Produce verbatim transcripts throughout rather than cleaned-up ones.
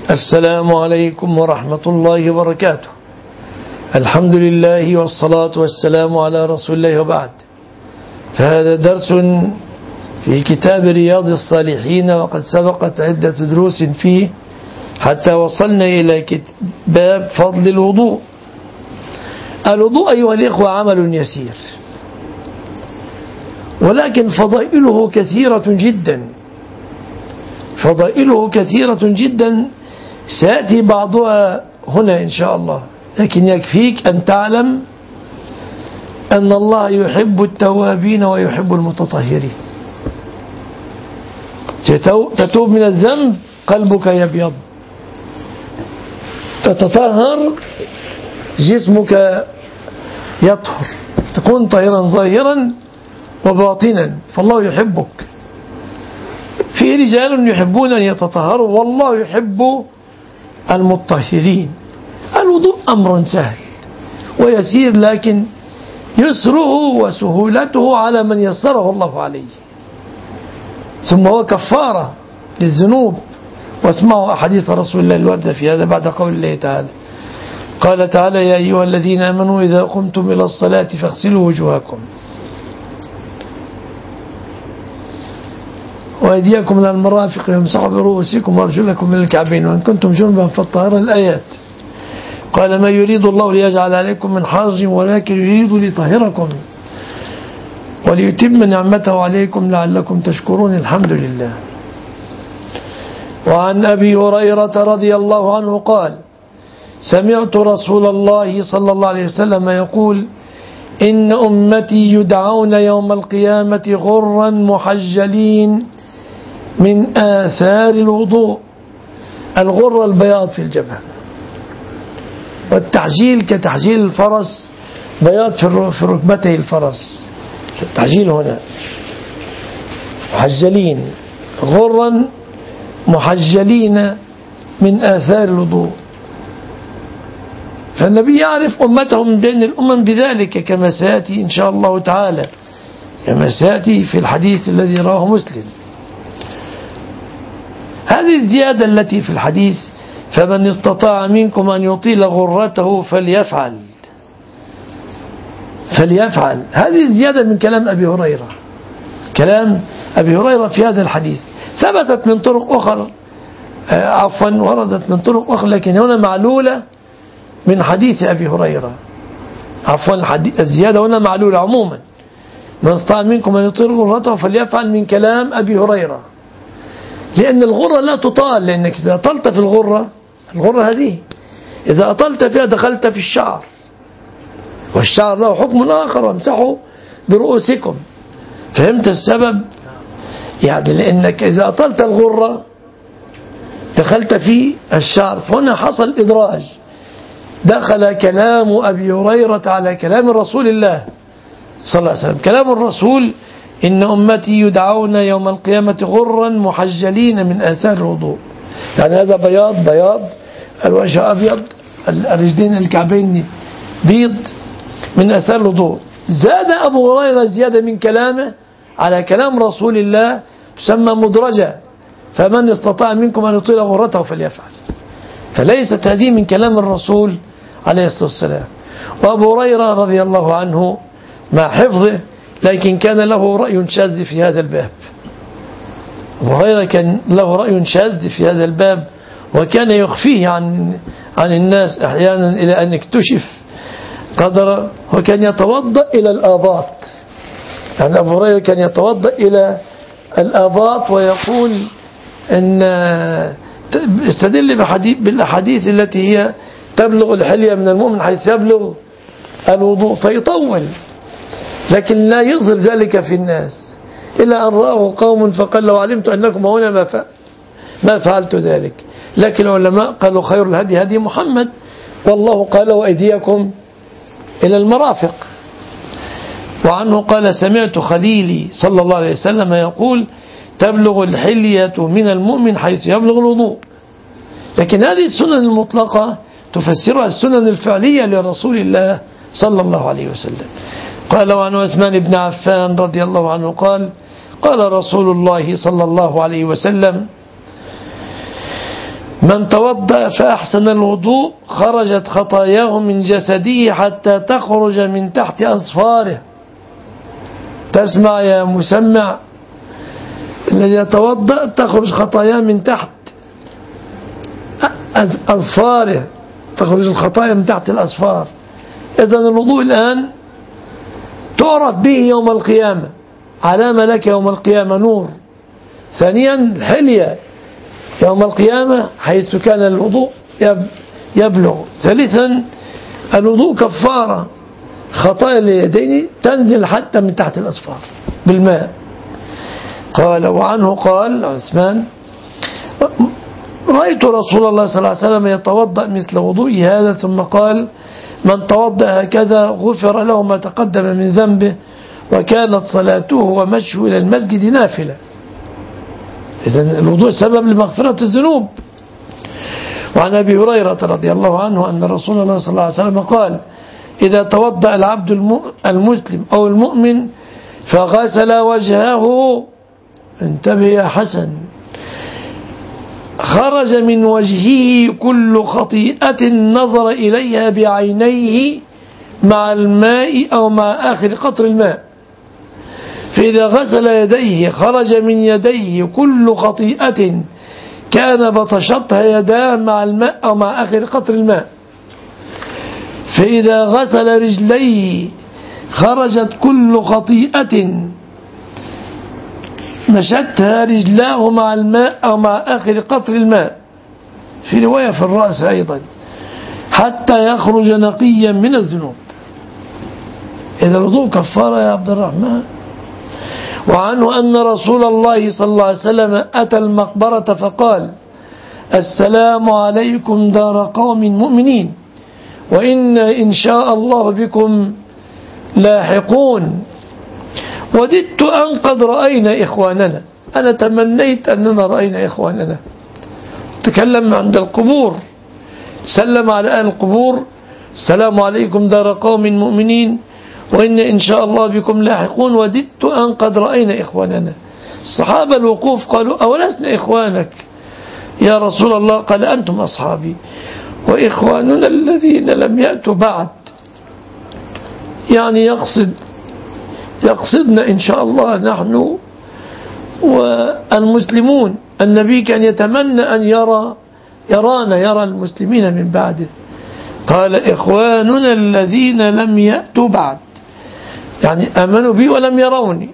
السلام عليكم ورحمة الله وبركاته. الحمد لله والصلاة والسلام على رسول الله وبعد. فهذا درس في كتاب رياض الصالحين، وقد سبقت عدة دروس فيه حتى وصلنا إلى باب فضل الوضوء. الوضوء أيها الإخوة عمل يسير، ولكن فضائله كثيرة جدا فضائله كثيرة جدا سيأتي بعضها هنا إن شاء الله، لكن يكفيك أن تعلم أن الله يحب التوابين ويحب المتطهرين. تتوب من الذنب قلبك يبيض، تتطهر جسمك يطهر، تكون طاهرا ظاهرا وباطنا، فالله يحبك. في رجال يحبون أن يتطهروا والله يحب المطهرين. الوضوء أمر سهل ويسير، لكن يسره وسهولته على من يسره الله عليه، ثم هو كفارة للذنوب. واسمعوا أحاديث رسول الله الواردة في هذا بعد قول الله تعالى. قال تعالى: يا أيها الذين آمنوا إذا قمتم إلى الصلاة فاغسلوا وجوهكم وأيديكم إلى المرافق وامسحوا برؤوسكم وأرجلكم من الكعبين وإن كنتم جنبا فاطهروا. الآيات. قال: ما يريد الله ليجعل عليكم من حرج ولكن يريد ليطهركم وليتم نعمته عليكم لعلكم تشكرون. الحمد لله. وعن أبي هريرة رضي الله عنه قال: سمعت رسول الله صلى الله عليه وسلم يقول: إن أمتي يدعون يوم القيامة غرا محجلين من آثار الوضوء. الغر البياض في الجبهة، والتعجيل كتعجيل الفرس، بياض في ركبته الفرس، التعجيل هنا. محجلين، غرا محجلين من آثار الوضوء. فالنبي يعرف أمته من بين الأمم بذلك، كما سيأتي إن شاء الله تعالى، كما سيأتي في الحديث الذي رواه مسلم. هذه الزيادة التي في الحديث: فمن استطاع منكم أن يطيل غرته فليفعل فليفعل هذه الزيادة من كلام أبي هريرة. كلام أبي هريرة في هذا الحديث ثبتت من طرق أخرى، عفوا وردت من طرق أخرى، لكن هنا معلولة من حديث أبي هريرة. عفوا الزيادة هنا معلولة عموما: من استطاع منكم أن يطيل غرته فليفعل، من كلام أبي هريرة. لأن الغرة لا تطال، لأنك إذا أطلت في الغرة، الغرة هذه إذا أطلت فيها دخلت في الشعر، والشعر له حكم آخر: وامسحوا برؤوسكم. فهمت السبب؟ يعني لأنك إذا أطلت الغرة دخلت في الشعر، فهنا حصل إدراج، دخل كلام أبي هريرة على كلام رسول الله صلى الله عليه وسلم. كلام الرسول: إن أمتي يدعون يوم القيامة غرا محجلين من آثار الوضوء. يعني هذا بياض بياض، الوجه أبيض، الرجلين الكعبين بيض من آثار الوضوء. زاد أبو هريرة زيادة من كلامه على كلام رسول الله، تسمى مدرجة: فمن استطاع منكم أن يطيل غرته فليفعل. فليست هذه من كلام الرسول عليه الصلاة والسلام. وأبو هريرة رضي الله عنه مع حفظه، لكن كان له رأي شاذ في هذا الباب. أبو هريرة كان له رأي شاذ في هذا الباب، وكان يخفيه عن عن الناس أحيانا إلى أن اكتشف قدر. وكان يتوضأ إلى الآباط، يعني أبو هريرة كان يتوضأ إلى الآباط، ويقول أن استدل بالأحاديث التي هي تبلغ الحلية من المؤمن حيث يبلغ الوضوء، فيطول، لكن لا يظهر ذلك في الناس إلا أن رآه قوم فقال: لو علمت أنكم هنا ما ما فعلت ذلك. لكن العلماء قالوا: خير الهدي هدي محمد، والله قال: وأيديكم إلى المرافق. وعنه قال: سمعت خليلي صلى الله عليه وسلم يقول: تبلغ الحلية من المؤمن حيث يبلغ الوضوء. لكن هذه السنن المطلقة تفسرها السنن الفعلية لرسول الله صلى الله عليه وسلم. قال: وعن عثمان بن عفان رضي الله عنه قال: قال رسول الله صلى الله عليه وسلم: من توضأ فأحسن الوضوء خرجت خطاياه من جسده حتى تخرج من تحت أظفاره. تسمع يا مسمع؟ الذي يتوضأ تخرج خطاياه من تحت أظفاره، تخرج الخطايا من تحت الأظفار. إذن الوضوء الآن تعرف به يوم القيامة، علامة لك يوم القيامة، نور. ثانيا الحلية يوم القيامة حيث كان الوضوء يبلغ. ثالثا الوضوء كفارة، خطايا اليدين تنزل حتى من تحت الأظفار بالماء. قال وعنه قال عثمان رأيت رسول الله صلى الله عليه وسلم يتوضأ مثل وضوئي هذا، ثم قال من توضأ هكذا غفر له ما تقدم من ذنبه وكانت صلاته ومشيه إلى المسجد نافلة. إذن الوضوء سبب لمغفرة الذنوب. وعن أبي هريرة رضي الله عنه أن رسول الله صلى الله عليه وسلم قال إذا توضأ العبد المسلم أو المؤمن فغسل وجهه، انتبه يا حسن، خرج من وجهه كل خطيئة نظر إليها بعينيه مع الماء أو مع آخر قطر الماء. فإذا غسل يديه خرج من يديه كل خطيئة كان بطشتها يداه مع الماء أو مع آخر قطر الماء. فإذا غسل رجليه خرجت كل خطيئة مشتها رجلاه مع الماء أو مع آخر قطر الماء. في رواية في الرأس أيضا حتى يخرج نقيا من الذنوب. إذا الوضوء كفارة يا عبد الرحمن. وعنه أن رسول الله صلى الله عليه وسلم أتى المقبرة فقال السلام عليكم دار قوم مؤمنين وإن إن شاء الله بكم لاحقون. وددت أن قد رأينا إخواننا، أنا تمنيت أننا رأينا إخواننا. تكلم عند القبور، سلم على أهل القبور السلام عليكم دار قوم مؤمنين وإن إن شاء الله بكم لاحقون. وددت أن قد رأينا إخواننا. الصحابة الوقوف قالوا أولسنا إخوانك يا رسول الله؟ قال أنتم أصحابي وإخواننا الذين لم يأتوا بعد، يعني يقصد يقصدنا إن شاء الله نحن والمسلمون. النبي كان يتمنى أن يرى يرانا يرى المسلمين من بعده. قال إخواننا الذين لم يأتوا بعد، يعني آمنوا بي ولم يروني.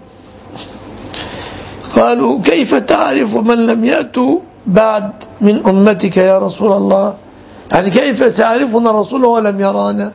قالوا كيف تعرف من لم يأتوا بعد من أمتك يا رسول الله؟ يعني كيف سيعرفنا رسوله ولم يرانا؟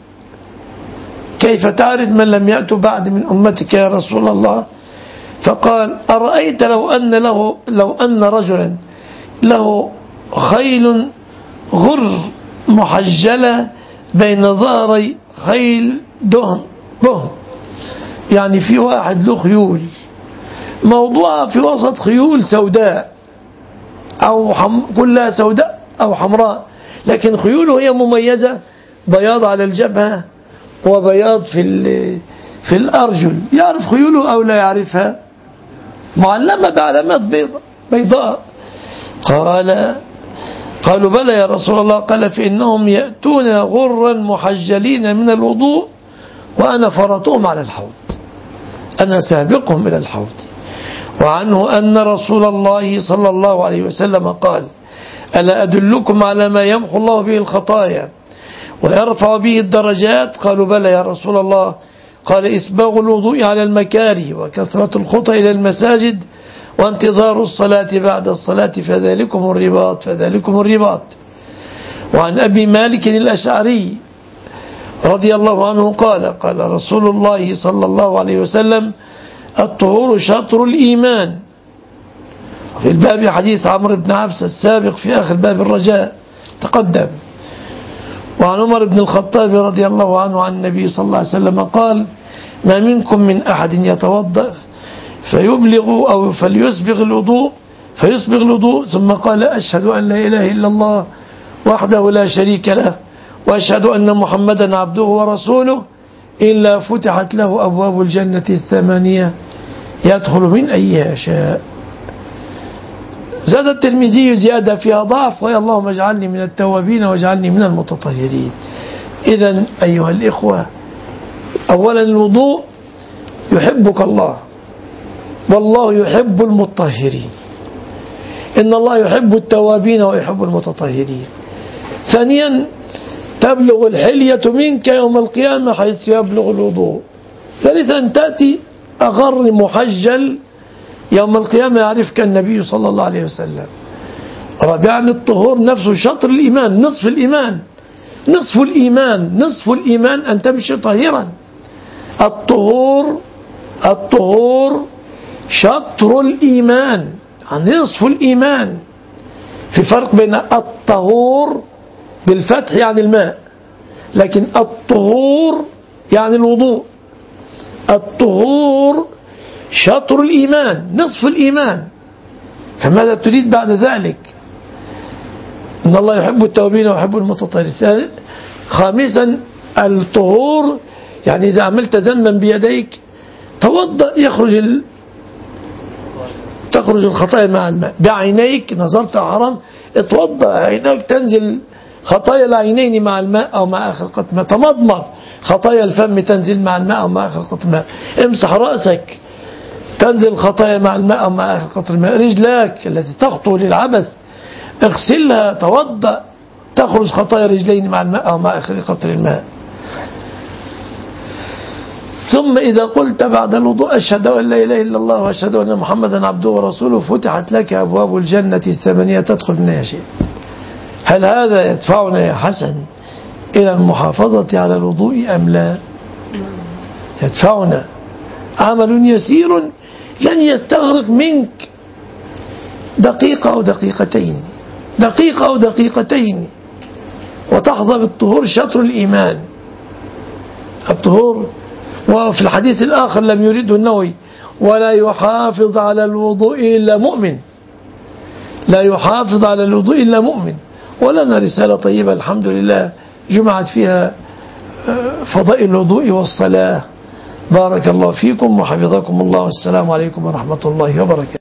كيف تعرف من لم يأتوا بعد من أمتك يا رسول الله؟ فقال أرأيت لو أن له لو أن رجلا له خيل غر محجلة بين ظهري خيل دهم بهم، يعني في واحد له خيول موضوعة في وسط خيول سوداء أو حم كلها سوداء أو حمراء، لكن خيوله هي مميزة، بياض على الجبهة وبياض في في الأرجل. يعرف خيوله أو لا يعرفها؟ معلمة بعلامات بيضاء بيضاء. قال قالوا بلى يا رسول الله. قال فإنهم يأتون غرا محجلين من الوضوء وأنا فرطهم على الحوض، أنا سابقهم إلى الحوض. وعنه أن رسول الله صلى الله عليه وسلم قال ألا أدلكم على ما يمحو الله به الخطايا ويرفع به الدرجات؟ قالوا بلى يا رسول الله. قال إسباغ الوضوء على المكاره وكثرة الخطى إلى المساجد وانتظار الصلاة بعد الصلاة فذلكم الرباط فذلكم الرباط. وعن أبي مالك الأشعري رضي الله عنه قال قال رسول الله صلى الله عليه وسلم الطهور شطر الإيمان. في الباب حديث عمرو بن عبس السابق في آخر باب الرجاء تقدم. وعن عمر بن الخطاب رضي الله عنه عن النبي صلى الله عليه وسلم قال ما منكم من أحد يتوضأ فيبلغ أو فليسبغ الوضوء فيسبغ الوضوء ثم قال أشهد أن لا إله إلا الله وحده لا شريك له وأشهد أن محمدا عبده ورسوله إلا فتحت له أبواب الجنة الثمانية يدخل من أيها شاء. زاد الترمذي زيادة فيها ضعف، ويا اللهم اجعلني من التوابين واجعلني من المتطهرين. إذن أيها الإخوة، أولا الوضوء يحبك الله، والله يحب المطهرين، إن الله يحب التوابين ويحب المتطهرين. ثانيا تبلغ الحلية منك يوم القيامة حيث يبلغ الوضوء. ثالثا تأتي أغر محجل يوم القيامة يعرفك النبي صلى الله عليه وسلم. رابعا الطهور نفسه شطر الإيمان، نصف الإيمان، نصف الإيمان نصف الإيمان أن تمشي طاهرا. الطهور الطهور شطر الإيمان، يعني نصف الإيمان. في فرق بين الطهور بالفتح يعني الماء، لكن الطهور يعني الوضوء. الطهور شطر الإيمان، نصف الإيمان. فماذا تريد بعد ذلك؟ إن الله يحب التوابين ويحب المتطهرين. خامسا الطهور يعني إذا عملت ذنبا بيديك توضأ يخرج ال... تخرج الخطايا مع الماء. بعينيك نظرت حرام اتوضأ، عينيك تنزل خطايا العينين مع الماء أو مع آخر قطرة ماء. تمضمض، خطايا الفم تنزل مع الماء أو مع آخر قطرة ماء. امسح رأسك تنزل خطايا مع الماء أو مع آخر قطرة ماء. رجلاك التي تخطو للعبث اغسلها، توضأ، تخرج خطايا رجلين مع الماء أو مع آخر قطر الماء. ثم إذا قلت بعد الوضوء أشهد أن لا إله إلا الله وأشهد أن محمدا عبده ورسوله فتحت لك أبواب الجنة الثمانية تدخل منها شيء. هل هذا يدفعنا يا حسن إلى المحافظة على الوضوء أم لا؟ يدفعنا. عمل يسير لن يستغرق منك دقيقة أو دقيقتين، دقيقة أو دقيقتين، وتحظى بالطهور شطر الإيمان. الطهور. وفي الحديث الآخر لم يرده النووي: ولا يحافظ على الوضوء إلا مؤمن، لا يحافظ على الوضوء إلا مؤمن. ولنا رسالة طيبة الحمد لله جمعت فيها فضائل الوضوء والصلاة. بارك الله فيكم وحفظكم الله، والسلام عليكم ورحمة الله وبركاته.